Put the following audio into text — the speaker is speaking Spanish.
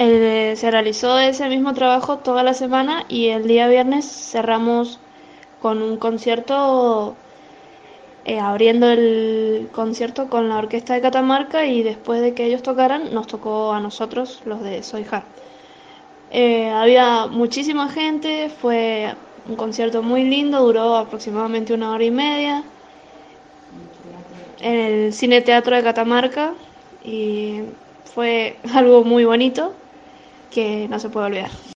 Se realizó ese mismo trabajo toda la semana y el día viernes cerramos con un concierto, abriendo el concierto con la orquesta de Catamarca y después de que ellos tocaran nos tocó a nosotros, los de Soy Ja. Había muchísima gente, fue un concierto muy lindo, duró aproximadamente 1 hora y media en el Cine Teatro de Catamarca y fue algo muy bonito que no se puede olvidar.